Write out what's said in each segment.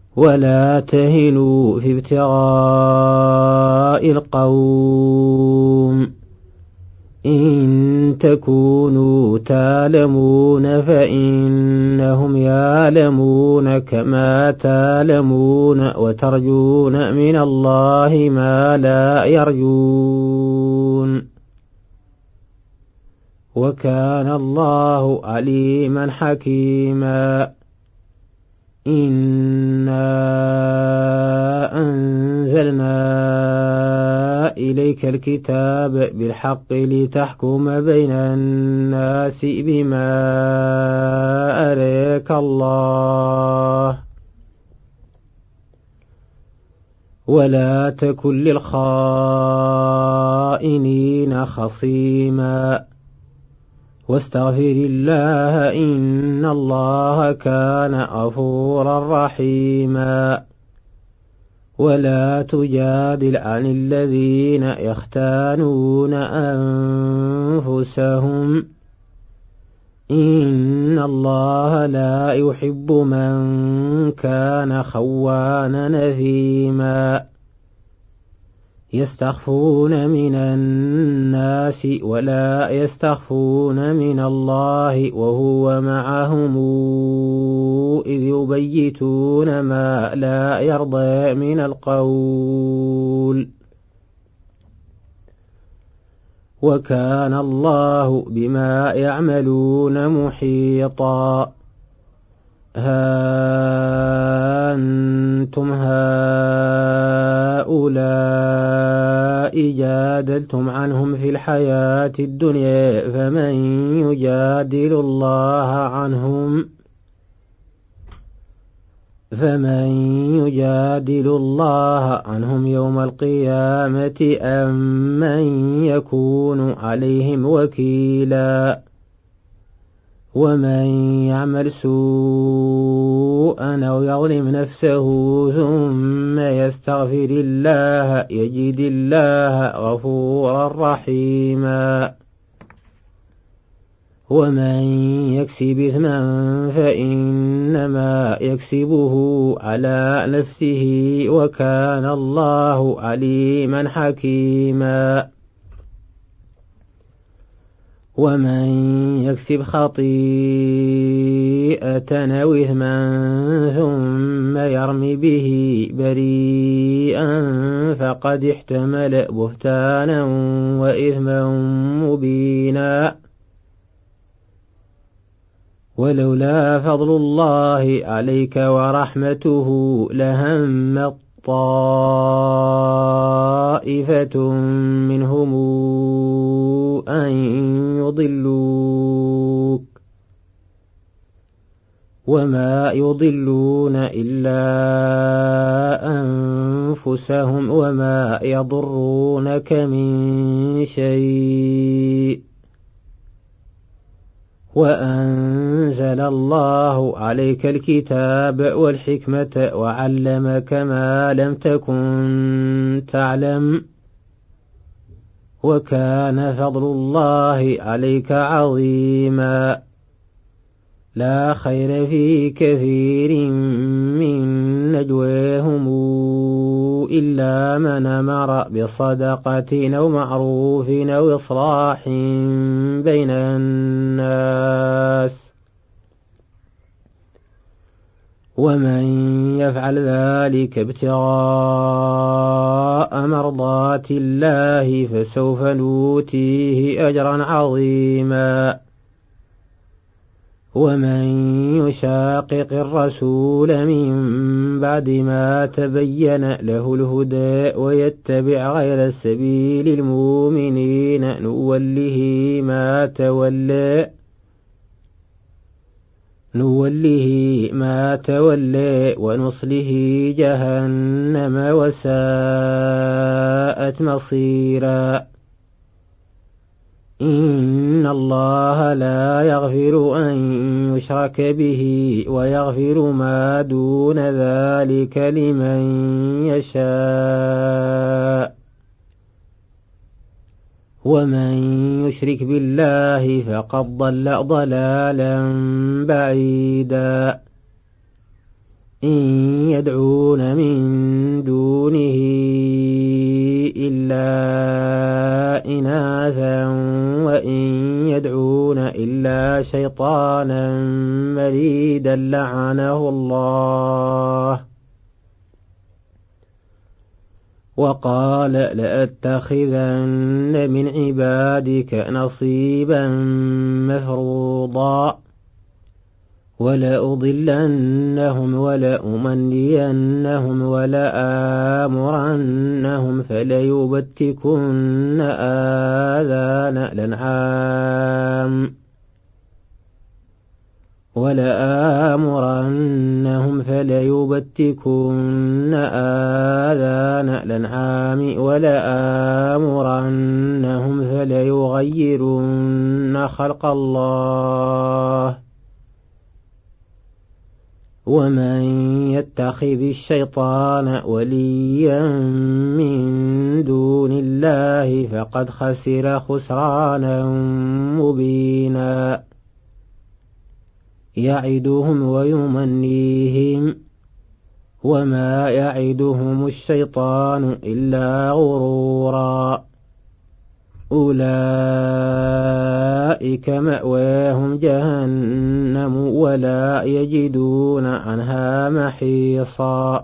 ولا تهنوا في ابتغاء القوم إن تكونوا تعلمون فإنهم يعلمون كما تعلمون وترجون من الله ما لا يرجون وكان الله عليما حكيما إنا أنزلنا إليك الكتاب بالحق لتحكم بين الناس بما أراك الله ولا تكن للخائنين خصيما واستغفر الله إن الله كان غفورا رحيما ولا تجادل عن الذين يختانون أنفسهم إن الله لا يحب من كان خوانا نثيما يستخفون من الناس ولا يستخفون من الله وهو معهم إذ يبيتون ما لا يرضى من القول وكان الله بما يعملون محيطا ها أنتم هؤلاء جادلتم عنهم في الحياة الدنيا فمن يجادل الله عنهم يوم القيامة أم من يكون عليهم وكيلا ومن يعمل سوءا أو يظلم نفسه ثم يستغفر الله يجد الله غفورا رحيما ومن يكسب إثما فإنما يكسبه على نفسه وكان الله عليما حكيما ومن يكسب خطيئة أو إثما ثم يرم به بريئا فقد احتمل بهتانا وإثما مبينا ولولا فضل الله عليك ورحمته لهم طائفة منهم أن يضلوك وما يضلون إلا أنفسهم وما يضرونك من شيء وأنزل الله عليك الكتاب والحكمة وعلمك ما لم تكن تعلم وكان فضل الله عليك عظيما لا خير في كثير من نجواهم إلا من أمر بصدقة أو معروف أو إصلاح بين الناس ومن يفعل ذلك ابتغاء مرضات الله فسوف نؤتيه أجرا عظيما ومن يشاقق الرسول من بعد ما تبين له الهدى ويتبع غير سبيل المؤمنين نوله ما تولى ونصله جهنم وساءت مصيرا إن الله لا يغفر أن يشرك به ويغفر ما دون ذلك لمن يشاء ومن يشرك بالله فقد ضل ضلالا بعيدا إن يدعون من دونه إلا إناثا وإن يدعون إلا شيطانا مريدا لعنه الله وقال لأتخذن من عبادك نصيبا مفروضا ولأضلنهم ولأمنينهم ولآمرنهم فليبتكن آذان الأنعام ولآمرنهم فليغيرن خلق الله ومن يتخذ الشيطان وليا من دون الله فقد خسر خسرانا مبينا يعدهم ويمنيهم وما يعدهم الشيطان إلا غرورا أولئك مأواهم جهنم ولا يجدون عنها محيصا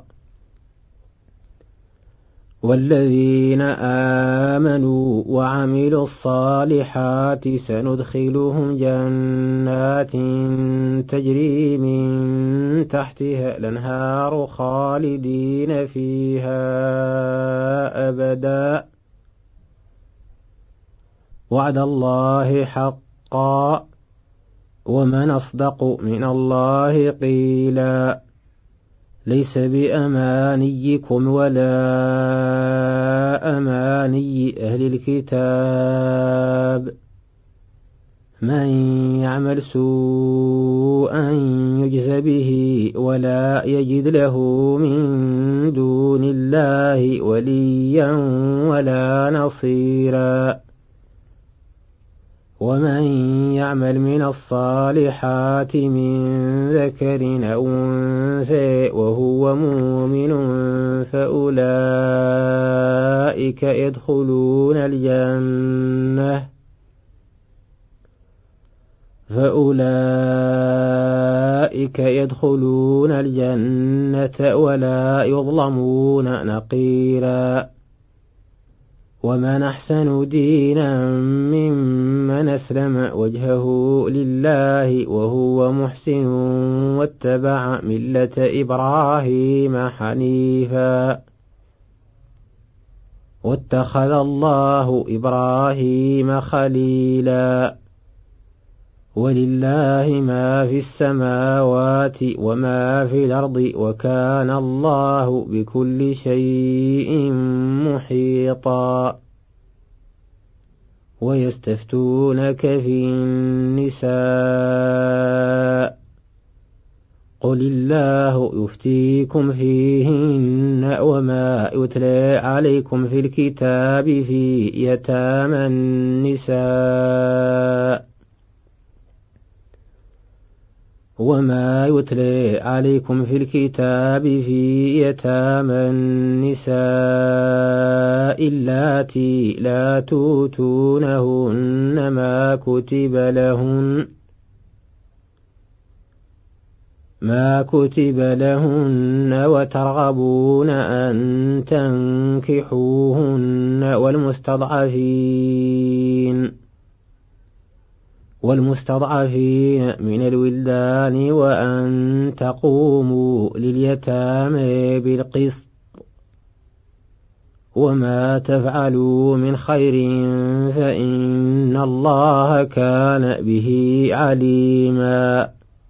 والذين آمنوا وعملوا الصالحات سندخلهم جنات تجري من تحتها الأنهار خالدين فيها أبدا وعد الله حقا ومن أصدق من الله قيلا ليس بأمانيكم ولا أماني أهل الكتاب من يعمل سوءا يجز به ولا يجد له من دون الله وليا ولا نصيرا ومن يعمل من الصالحات من ذكر أو أنثى وهو مؤمن فأولئك يدخلون الجنة ولا يظلمون نقيرا ومن أحسن دينا ممن أسلم وجهه لله وهو محسن واتبع ملة إبراهيم حنيفا واتخذ الله إبراهيم خليلا ولله ما في السماوات وما في الأرض وكان الله بكل شيء محيطا ويستفتونك في النساء قل الله يفتيكم فيهن وما يتلى عليكم في الكتاب في يتامى النساء وما يتلى عليكم في الكتاب في يتامى النساء اللاتي لا توتونهن ما كتب لهن وترغبون أن تنكحوهن والمستضعفين من الولدان وأن تقوموا لليتامى بالقسط وما تفعلوا من خير فإن الله كان به عليما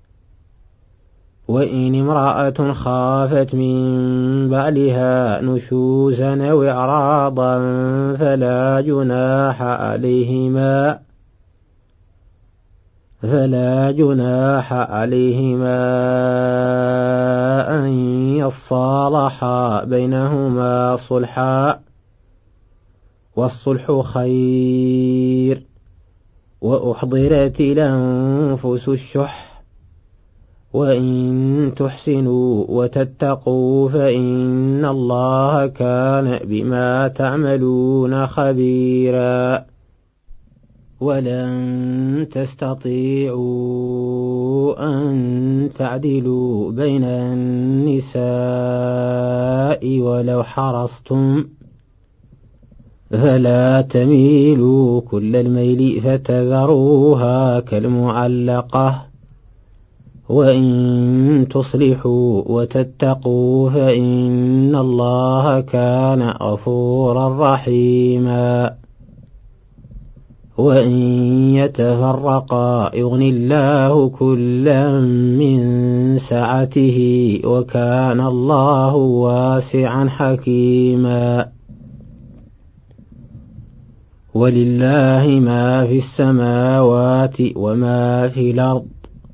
وإن امرأة خافت من بعلها نشوزا أو إعراضا فلا جناح عليهما أن يصالحا بينهما صلحا والصلح خير وأحضرت الأنفس الشح وإن تحسنوا وتتقوا فإن الله كان بما تعملون خبيرا. ولن تستطيعوا أن تعدلوا بين النساء ولو حرصتم، فلا تميلوا كل الميل فتذروها كالمعلقة. وإن تصلحوا وتتقوا فإن الله كان غفورا رحيما. وإن يتفرقا يغن الله كلا من سعته وكان الله واسعا حكيما. ولله ما في السماوات وما في الأرض.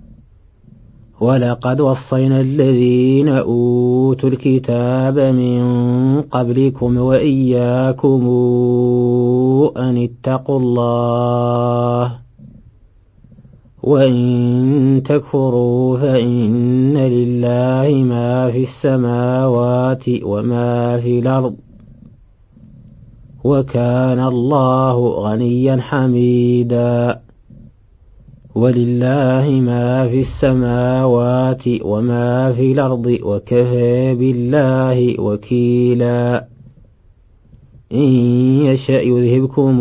ولقد وصينا الذين أوتوا الكتاب من قبلكم وإياكم أن اتقوا الله. وإن تكفروا فإن لله ما في السماوات وما في الأرض وكان الله غنيا حميدا. ولله ما في السماوات وما في الأرض وكفى بالله وكيلا. إن يشأ يذهبكم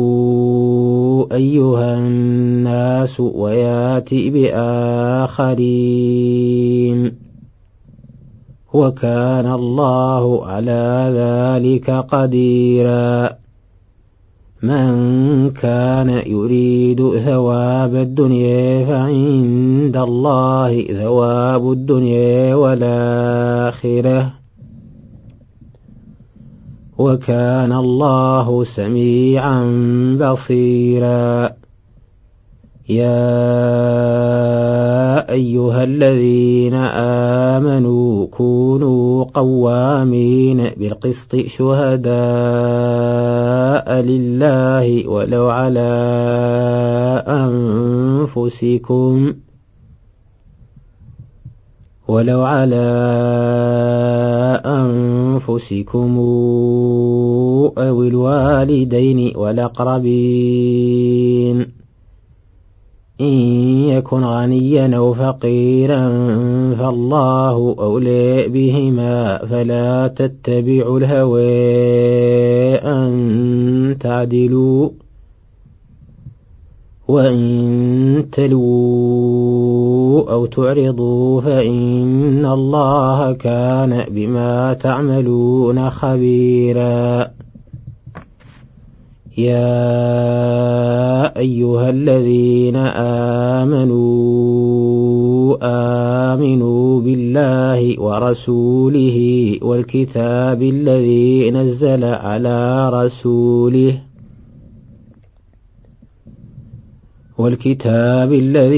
أيها الناس وياتي بآخرين وكان الله على ذلك قديرا. من كان يريد ثواب الدنيا فعند الله ثواب الدنيا والآخرة وكان الله سميعا بصيرا. يا أيها الذين آمنوا كونوا قوامين بالقسط شهداء لله ولو على أنفسكم أو الوالدين والأقربين إن يكن غنيا أو فقيرا فالله أولى بهما فلا تتبعوا الهوى أن تعدلوا. وإن تلووا أو تعرضوا فإن الله كان بما تعملون خبيرا. يا أيها الذين آمنوا بالله ورسوله والكتاب الذي نزل على رسوله والكتاب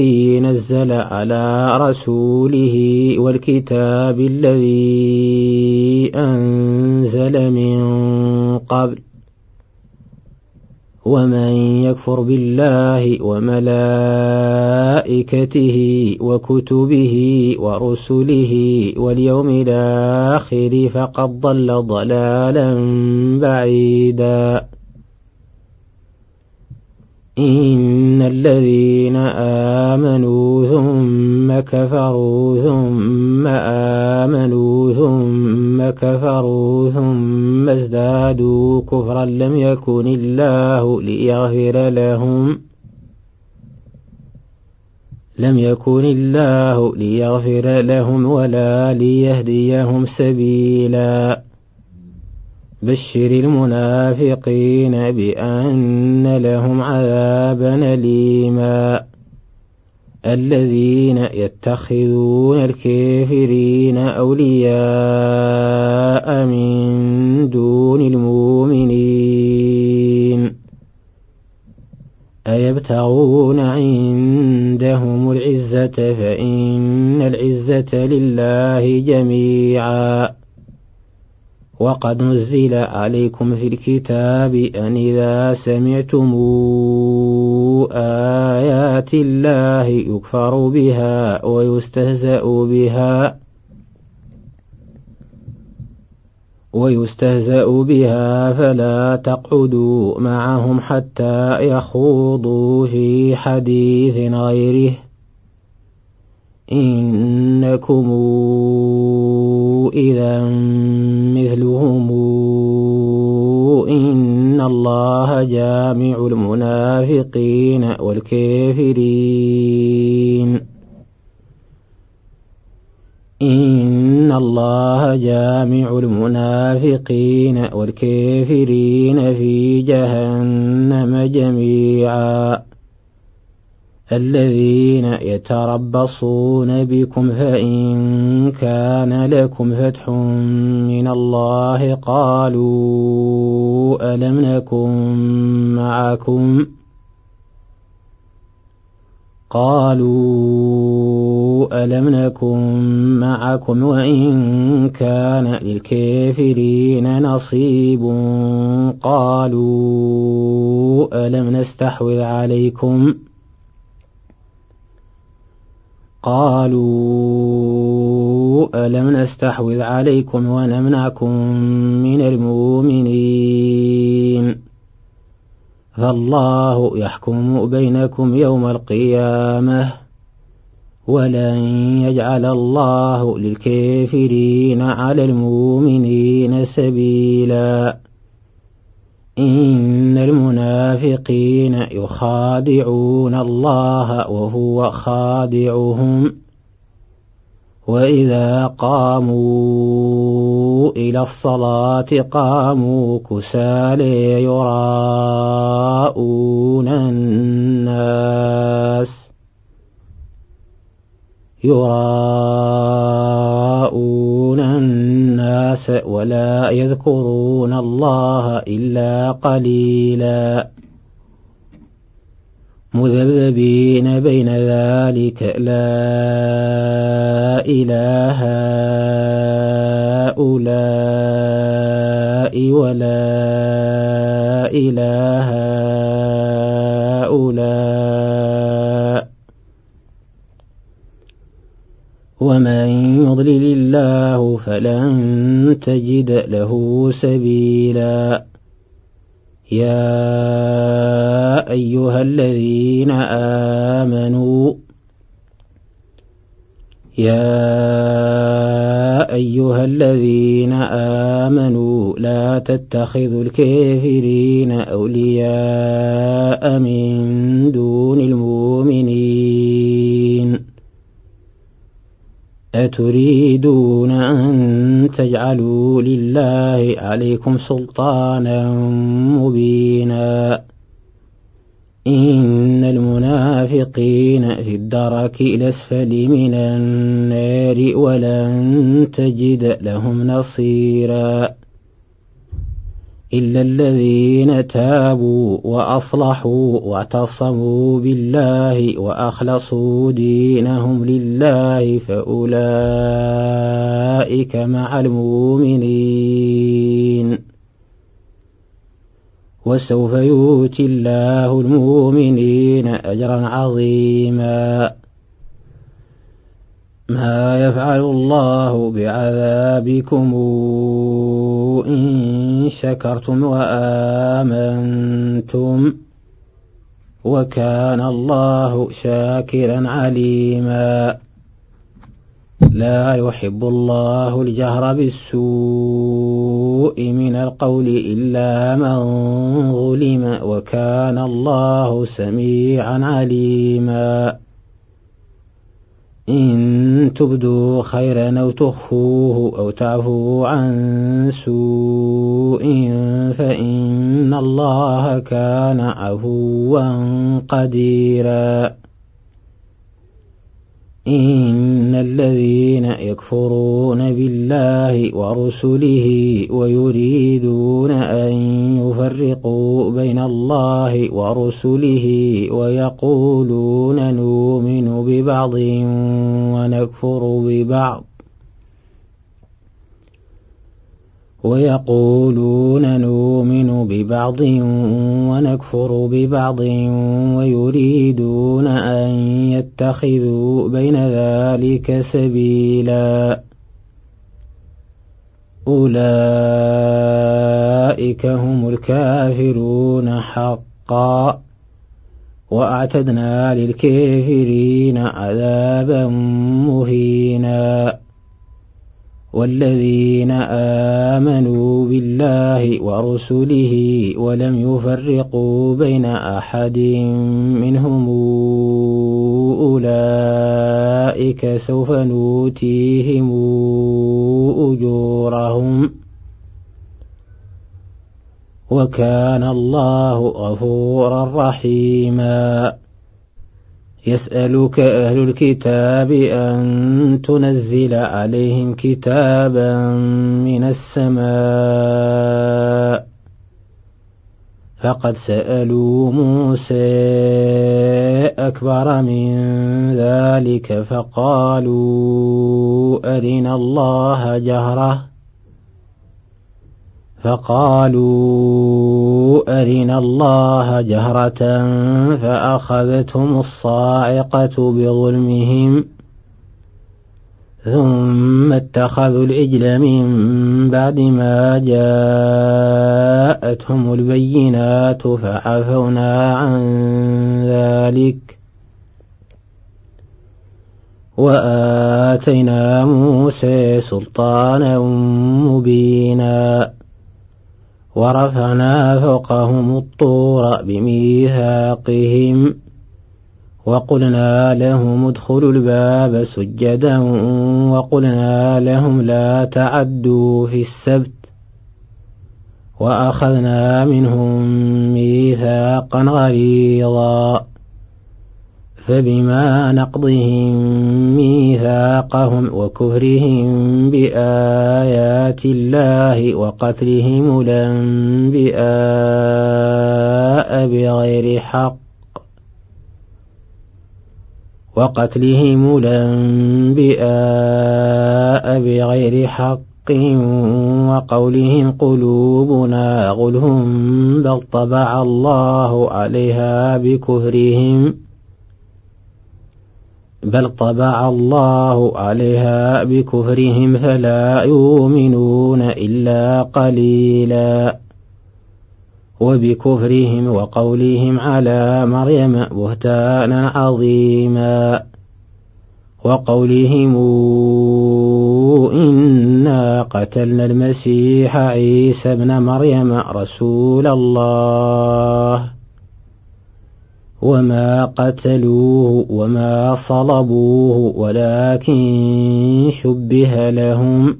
الذي أنزل من قبل. ومن يكفر بالله وملائكته وكتبه ورسله واليوم الآخر فقد ضل ضلالا بعيدا. إن الذين آمنوا ثم كفروا ثم آمنوا ثم كفروا ثم ازدادوا كفرا لم يكن الله ليغفر لهم ولا ليهديهم سبيلا. بشر المنافقين بأن لهم عذابا أليما. الذين يتخذون الكافرين أولياء من دون المؤمنين أيبتغون عندهم العزة فإن العزة لله جميعا. وقد نزل عليكم في الكتاب أن إذا سمعتم آيات الله يكفر بها ويستهزأ بها فلا تقعدوا معهم حتى يخوضوا في حديث غيره إنكم إذا مثلهم إن الله جامع المنافقين والكافرين إن الله جامع المنافقين والكافرين في جهنم جميعا الذين يتربصون بكم فإن كان لكم فتح من الله قالوا ألم نكن معكم وإن كان للكافرين نصيب قالوا ألم نستحوذ عليكم ونمنعكم من المؤمنين فالله يحكم بينكم يوم القيامة ولن يجعل الله للكافرين على المؤمنين سبيلا إن المنافقين يخادعون الله وهو خادعهم وإذا قاموا إلى الصلاة قاموا كسالى يراءون الناس ولا يذكرون الله إلا قليلا مذبذبين بين ذلك لا إله هؤلاء ولا إله هؤلاء ومن يضلل الله فلن تجد له سبيلا يا أيها الذين آمنوا لا تتخذوا الكافرين أولياء من دون المؤمنين أتريدون أن تجعلوا لله عليكم سلطانا مبينا إن المنافقين في الدرك الأسفل من النار ولن تجد لهم نصيرا إلا الذين تابوا وأصلحوا واعتصموا بالله وأخلصوا دينهم لله فأولئك مع المؤمنين وسوف يؤتي الله المؤمنين أجرا عظيما ما يفعل الله بعذابكم إن شكرتم وآمنتم وكان الله شاكرا عليما لا يحب الله الجهر بالسوء من القول إلا من ظلم وكان الله سميعا عليما إن تبدوا خيرا أو تخفوه أو تعفوا عن سوء فإن الله كان عفوا قديرا إن الذين يكفرون بالله ورسله ويريدون أن يفرقوا بين الله ورسله ويقولون نؤمن ببعض ونكفر ببعض ويقولون نؤمن ببعض ونكفر ببعض ويريدون أن يتخذوا بين ذلك سبيلا أولئك هم الكافرون حقا وأعتدنا للكافرين عذابا مهينا والذين آمنوا بالله ورسله ولم يفرقوا بين أحد منهم أولئك سوف نؤتيهم أجورهم وكان الله غفورا رحيما يسألك أهل الكتاب أن تنزل عليهم كتابا من السماء فقد سألوا موسى أكبر من ذلك فقالوا أرنا الله جهرة فأخذتهم الصاعقة بظلمهم ثم اتخذوا العجل من بعد ما جاءتهم البينات فعفونا عن ذلك وآتينا موسى سلطانا مبينا ورفعنا فوقهم الطور بميثاقهم وقلنا لهم ادخلوا الباب سجدا وقلنا لهم لا تعدوا في السبت وأخذنا منهم ميثاقا غليظا فبما نقضهم ميثاقهم وكفرهم بآيات الله وقتلهم الأنبياء بغير حق وقولهم قلوبنا غلف بل طبع الله عليها بكفرهم فلا يؤمنون إلا قليلا وبكفرهم وقولهم على مريم بهتانا عظيما وقولهم إنا قتلنا المسيح عيسى ابن مريم رسول الله وما قتلوه وما صلبوه ولكن شبه لهم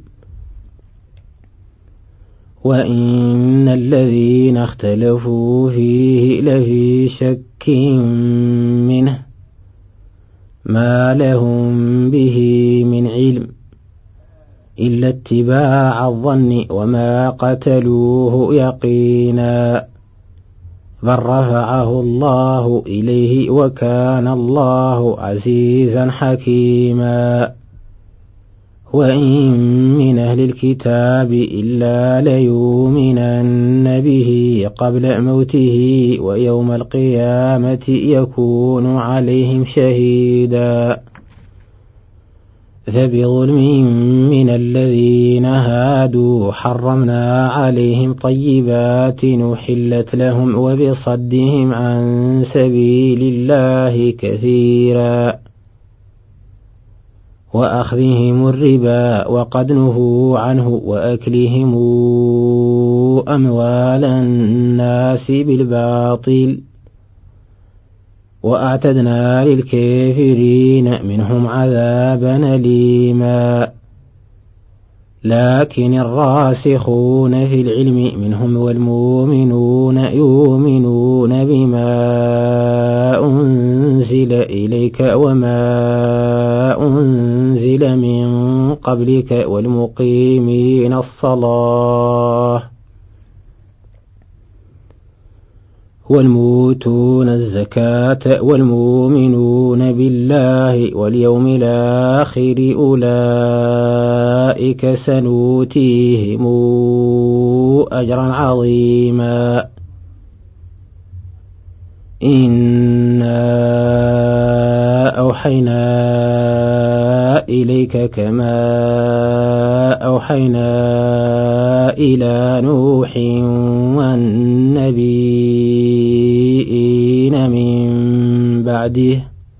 وإن الذين اختلفوا فيه لفي شك منه ما لهم به من علم إلا اتباع الظن وما قتلوه يقينا بل رفعه الله إليه وكان الله عزيزا حكيما وإن من أهل الكتاب إلا ليؤمنن به قبل موته ويوم القيامة يكون عليهم شهيدا فبظلم من الذين هادوا حرمنا عليهم طيبات أحلت لهم وبصدهم عن سبيل الله كثيرا وأخذهم الربا وقد نهوا عنه وأكلهم أموال الناس بالباطل وأعتدنا للكافرين منهم عذابا أليما لكن الراسخون في العلم منهم والمؤمنون يؤمنون بما أنزل إليك وما أنزل من قبلك والموتون الزكاة والمؤمنون بالله واليوم الآخر أولئك سنؤتيهم أجرا عظيما. إنا أوحينا إليك كما أوحينا إلى نوح والنبيين من بعده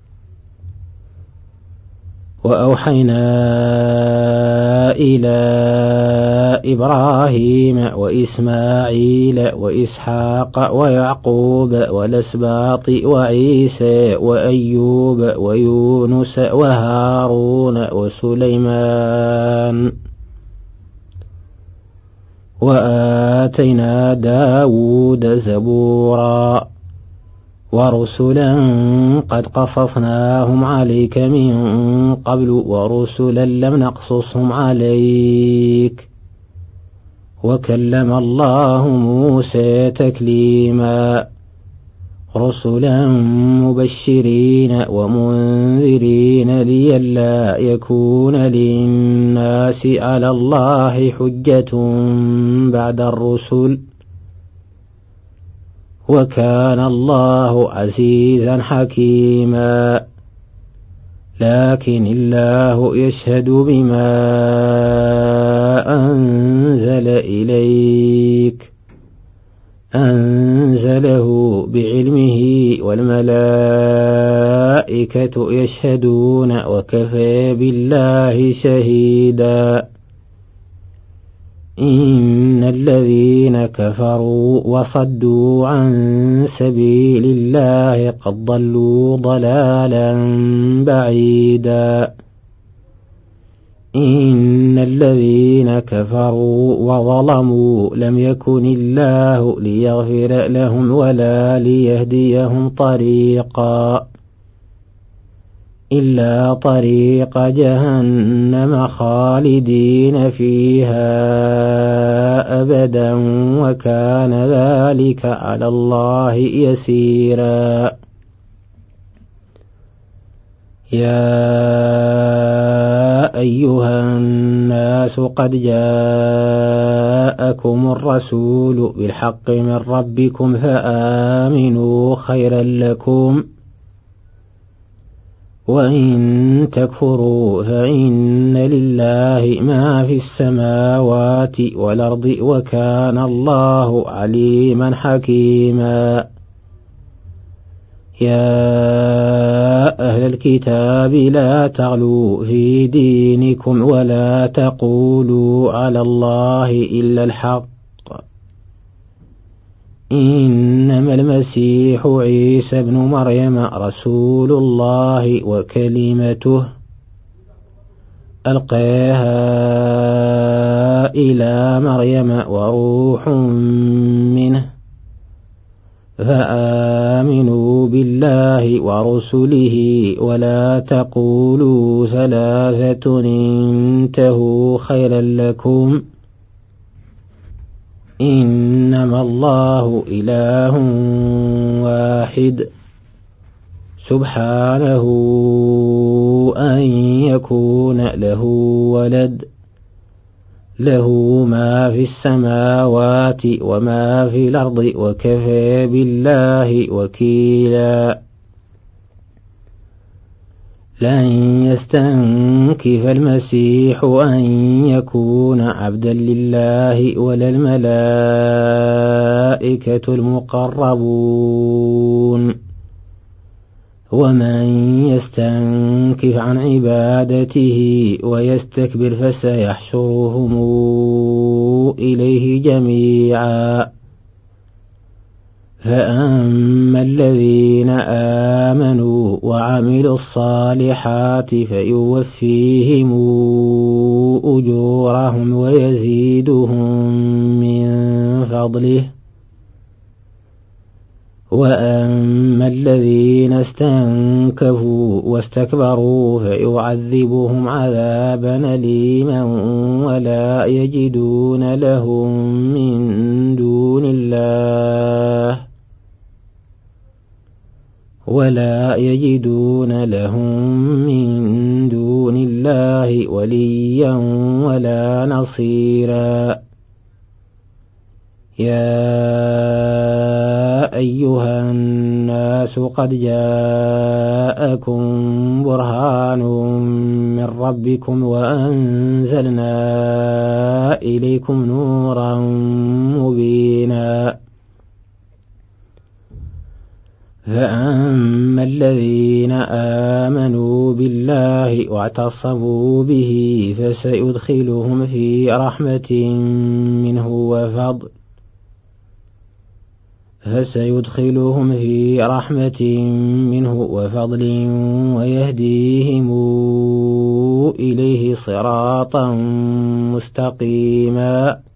وأوحينا إلى إبراهيم وإسماعيل وإسحاق ويعقوب والأسباط وعيسى وأيوب ويونس وهارون وسليمان وآتينا داود زبورا ورسلا قد قصصناهم عليك من قبل ورسلا لم نقصصهم عليك وكلم الله موسى تكليما. رسلا مبشرين ومنذرين لئلا يكون للناس على الله حجة بعد الرسل وكان الله عزيزا حكيما. لكن الله يشهد بما أنزل إليك أنزله بعلمه والملائكة يشهدون وكفى بالله شهيدا. إن الذين كفروا وصدوا عن سبيل الله قد ضلوا ضلالا بعيدا. إن الذين كفروا وظلموا لم يكن الله ليغفر لهم ولا ليهديهم طريقا إلا طريق جهنم خالدين فيها أبدا وكان ذلك على الله يسيرا. يا أيها الناس قد جاءكم الرسول بالحق من ربكم فآمنوا خيرا لكم وإن تكفروا فإن لله ما في السماوات والأرض وكان الله عليما حكيما. يا أهل الكتاب لا تغلوا في دينكم ولا تقولوا على الله إلا الحق إنما المسيح عيسى ابن مريم رسول الله وكلمته ألقاها إلى مريم وروح منه فآمنوا بالله ورسله ولا تقولوا ثلاثة انتهوا خيرا لكم إنما الله إله واحد سبحانه أن يكون له ولد له ما في السماوات وما في الأرض وكفى بالله وكيلا. لن يستنكف المسيح أن يكون عبدا لله ولا الملائكة المقربون ومن يستنكف عن عبادته ويستكبر فسيحشرهم إليه جميعا. فأما الذين آمنوا وعملوا الصالحات فيوفيهم أجورهم ويزيدهم من فضله وأما الذين استنكفوا واستكبروا فيعذبهم عذابا أليما ولا يجدون لهم من دون الله ولا يجدون لهم من دون الله وليا ولا نصيرا يا أيها الناس قد جاءكم برهان من ربكم وأنزلنا إليكم نورا مبينا فأما الذين آمنوا بالله واعتصموا به فسيدخلهم في رحمة منه وفضل ويهديهم إليه صراطا مستقيما